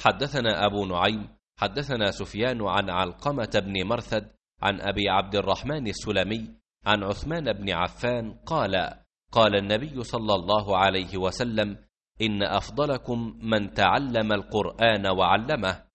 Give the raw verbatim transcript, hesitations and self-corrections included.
حدثنا أبو نعيم حدثنا سفيان عن علقمة بن مرثد عن أبي عبد الرحمن السلمي عن عثمان بن عفان قال قال النبي صلى الله عليه وسلم: إن أفضلكم من تعلم القرآن وعلمه.